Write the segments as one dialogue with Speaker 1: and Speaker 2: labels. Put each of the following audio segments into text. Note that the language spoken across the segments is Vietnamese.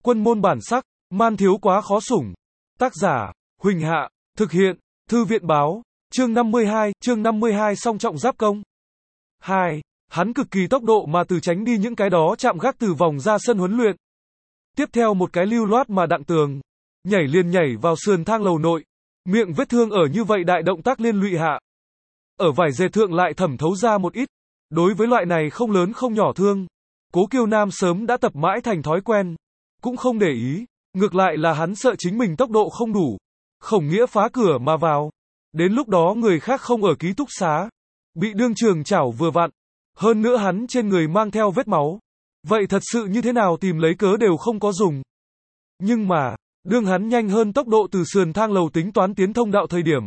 Speaker 1: Quân môn bản sắc, man thiếu quá khó sủng. Tác giả, Huỳnh Hạ, thực hiện, Thư viện báo, chương 52 song trọng giáp công. 2. Hắn cực kỳ tốc độ mà từ tránh đi những cái đó chạm gác từ vòng ra sân huấn luyện. Tiếp theo một cái lưu loát mà đặng tường, nhảy vào sườn thang lầu nội, miệng vết thương ở như vậy đại động tác liên lụy hạ. Ở vải dệt thượng lại thẩm thấu ra một ít, đối với loại này không lớn không nhỏ thương, Cố Kiêu Nam sớm đã tập mãi thành thói quen, cũng không để ý, ngược lại là hắn sợ chính mình tốc độ không đủ, Khổng Nghĩa phá cửa mà vào, đến lúc đó người khác không ở ký túc xá, bị đương trường chảo vừa vặn, hơn nữa hắn trên người mang theo vết máu, vậy thật sự như thế nào tìm lấy cớ đều không có dùng. Nhưng mà, đương hắn nhanh hơn tốc độ từ sườn thang lầu tính toán tiến thông đạo thời điểm,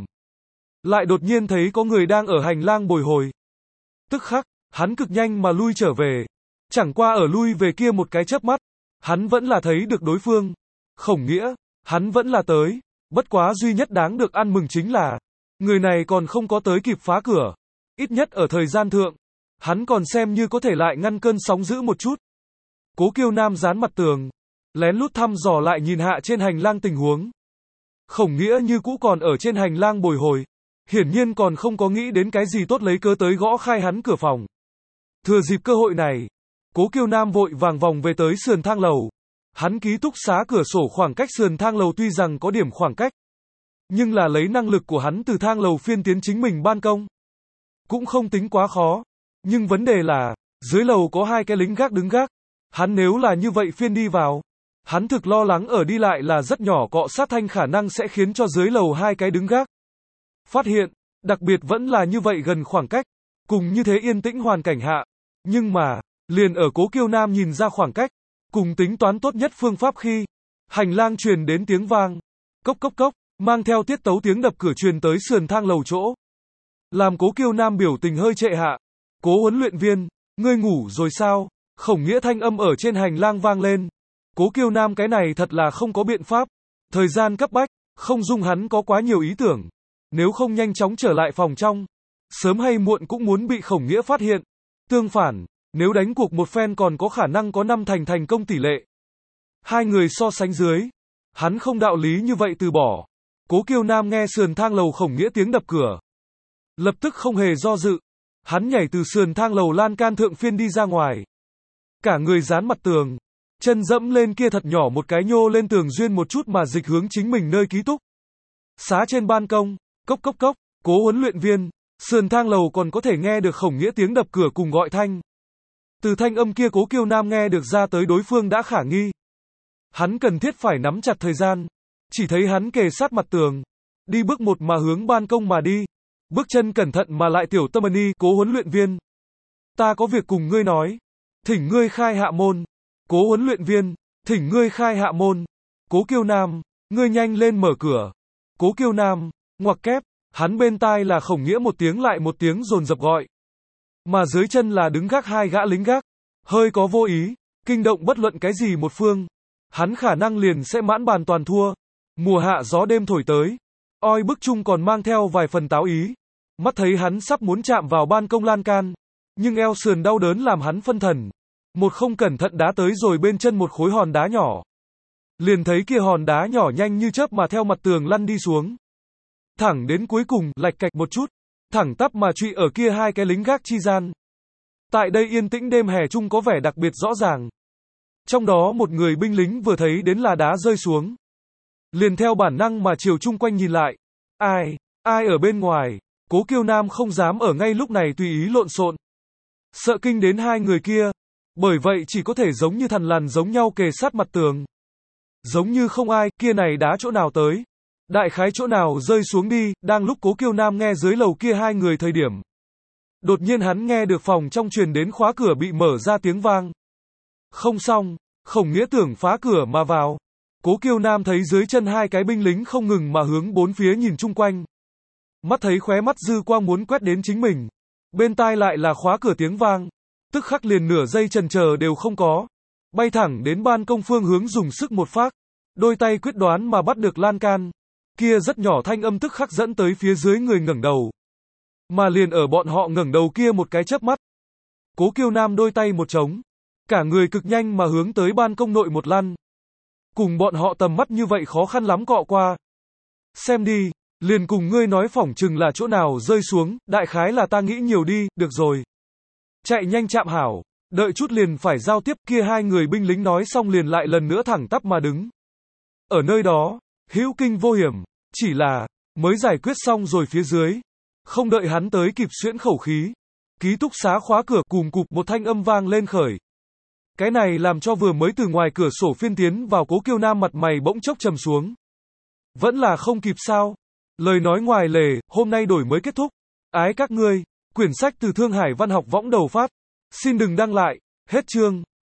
Speaker 1: lại đột nhiên thấy có người đang ở hành lang bồi hồi. Tức khắc, hắn cực nhanh mà lui trở về, chẳng qua ở lui về kia một cái chớp mắt, hắn vẫn là thấy được đối phương. Khổng Nghĩa, hắn vẫn là tới, bất quá duy nhất đáng được ăn mừng chính là, người này còn không có tới kịp phá cửa, ít nhất ở thời gian thượng, hắn còn xem như có thể lại ngăn cơn sóng dữ một chút. Cố Kiêu Nam dán mặt tường, lén lút thăm dò lại nhìn hạ trên hành lang tình huống. Khổng Nghĩa như cũ còn ở trên hành lang bồi hồi, hiển nhiên còn không có nghĩ đến cái gì tốt lấy cớ tới gõ khai hắn cửa phòng. Thừa dịp cơ hội này, Cố Kiêu Nam vội vàng vòng về tới sườn thang lầu. Hắn ký túc xá cửa sổ khoảng cách sườn thang lầu tuy rằng có điểm khoảng cách, nhưng là lấy năng lực của hắn từ thang lầu phiên tiến chính mình ban công, cũng không tính quá khó. Nhưng vấn đề là, dưới lầu có hai cái lính gác đứng gác, hắn nếu là như vậy phiên đi vào, hắn thực lo lắng ở đi lại là rất nhỏ cọ sát thanh khả năng sẽ khiến cho dưới lầu hai cái đứng gác phát hiện, đặc biệt vẫn là như vậy gần khoảng cách, cùng như thế yên tĩnh hoàn cảnh hạ. Nhưng mà, liền ở Cố Kiêu Nam nhìn ra khoảng cách, cùng tính toán tốt nhất phương pháp khi, hành lang truyền đến tiếng vang, cốc cốc cốc, mang theo tiết tấu tiếng đập cửa truyền tới sườn thang lầu chỗ. Làm Cố Kiêu Nam biểu tình hơi trệ hạ. Cố huấn luyện viên, ngươi ngủ rồi sao? Khổng Nghĩa thanh âm ở trên hành lang vang lên. Cố Kiêu Nam cái này thật là không có biện pháp. Thời gian cấp bách, không dung hắn có quá nhiều ý tưởng. Nếu không nhanh chóng trở lại phòng trong, sớm hay muộn cũng muốn bị Khổng Nghĩa phát hiện. Tương phản, nếu đánh cuộc một phen còn có khả năng có 5 thành công tỷ lệ. Hai người so sánh dưới, hắn không đạo lý như vậy từ bỏ. Cố Kiêu Nam nghe sườn thang lầu Khổng Nghĩa tiếng đập cửa, lập tức không hề do dự, hắn nhảy từ sườn thang lầu lan can thượng phiên đi ra ngoài. Cả người dán mặt tường, chân dẫm lên kia thật nhỏ một cái nhô lên tường duyên một chút mà dịch hướng chính mình nơi ký túc xá trên ban công, cốc cốc cốc, Cố huấn luyện viên, sườn thang lầu còn có thể nghe được Khổng Nghĩa tiếng đập cửa cùng gọi thanh. Từ thanh âm kia Cố Kiêu Nam nghe được ra tới đối phương đã khả nghi. Hắn cần thiết phải nắm chặt thời gian, chỉ thấy hắn kề sát mặt tường, đi bước một mà hướng ban công mà đi, bước chân cẩn thận mà lại tiểu tâm ni. Cố huấn luyện viên, ta có việc cùng ngươi nói, thỉnh ngươi khai hạ môn. Cố huấn luyện viên, thỉnh ngươi khai hạ môn. Cố Kiêu Nam, ngươi nhanh lên mở cửa. Cố Kiêu Nam, ngoặc kép, hắn bên tai là Khổng Nghĩa một tiếng lại một tiếng dồn dập gọi, mà dưới chân là đứng gác hai gã lính gác, hơi có vô ý, kinh động bất luận cái gì một phương, hắn khả năng liền sẽ mãn bàn toàn thua. Mùa hạ gió đêm thổi tới, oi bức chung còn mang theo vài phần táo ý. Mắt thấy hắn sắp muốn chạm vào ban công lan can, nhưng eo sườn đau đớn làm hắn phân thần. Một không cẩn thận đá tới rồi bên chân một khối hòn đá nhỏ. Liền thấy kia hòn đá nhỏ nhanh như chớp mà theo mặt tường lăn đi xuống. Thẳng đến cuối cùng, lạch cạch một chút, thẳng tắp mà truy ở kia hai cái lính gác chi gian. Tại đây yên tĩnh đêm hè chung có vẻ đặc biệt rõ ràng. Trong đó một người binh lính vừa thấy đến là đá rơi xuống, liền theo bản năng mà chiều chung quanh nhìn lại. Ai ở bên ngoài? Cố Kiêu Nam không dám ở ngay lúc này tùy ý lộn xộn, sợ kinh đến hai người kia, bởi vậy chỉ có thể giống như thằn lằn giống nhau kề sát mặt tường. Giống như không ai, kia này đá chỗ nào tới, đại khái chỗ nào rơi xuống đi. Đang lúc Cố Kiêu Nam nghe dưới lầu kia hai người thời điểm, đột nhiên hắn nghe được phòng trong truyền đến khóa cửa bị mở ra tiếng vang. Không xong, Khổng Nghĩa tưởng phá cửa mà vào. Cố Kiêu Nam thấy dưới chân hai cái binh lính không ngừng mà hướng bốn phía nhìn chung quanh. Mắt thấy khóe mắt dư quang muốn quét đến chính mình, bên tai lại là khóa cửa tiếng vang, tức khắc liền nửa giây chần chờ đều không có, bay thẳng đến ban công phương hướng dùng sức một phát, đôi tay quyết đoán mà bắt được lan can. Kia rất nhỏ thanh âm tức khắc dẫn tới phía dưới người ngẩng đầu. Mà liền ở bọn họ ngẩng đầu kia một cái chớp mắt, Cố Kiêu Nam đôi tay một trống, cả người cực nhanh mà hướng tới ban công nội một lăn. cùng bọn họ tầm mắt như vậy khó khăn lắm cọ qua. Xem đi, liền cùng ngươi nói phỏng chừng là chỗ nào rơi xuống, đại khái là ta nghĩ nhiều đi, được rồi. Chạy nhanh chạm hảo, đợi chút liền phải giao tiếp, kia hai người binh lính nói xong liền lại lần nữa thẳng tắp mà đứng. Ở nơi đó, hữu kinh vô hiểm, chỉ là, mới giải quyết xong rồi phía dưới. Không đợi hắn tới kịp xuyễn khẩu khí. Ký túc xá khóa cửa cùm cụp một thanh âm vang lên khởi. Cái này làm cho vừa mới từ ngoài cửa sổ phiên tiến vào Cố Kiêu Nam mặt mày bỗng chốc trầm xuống. Vẫn là không kịp sao? Lời nói ngoài lề, hôm nay đổi mới kết thúc. Ái các ngươi, quyển sách từ Thương Hải Văn học võng đầu phát. Xin đừng đăng lại, hết chương.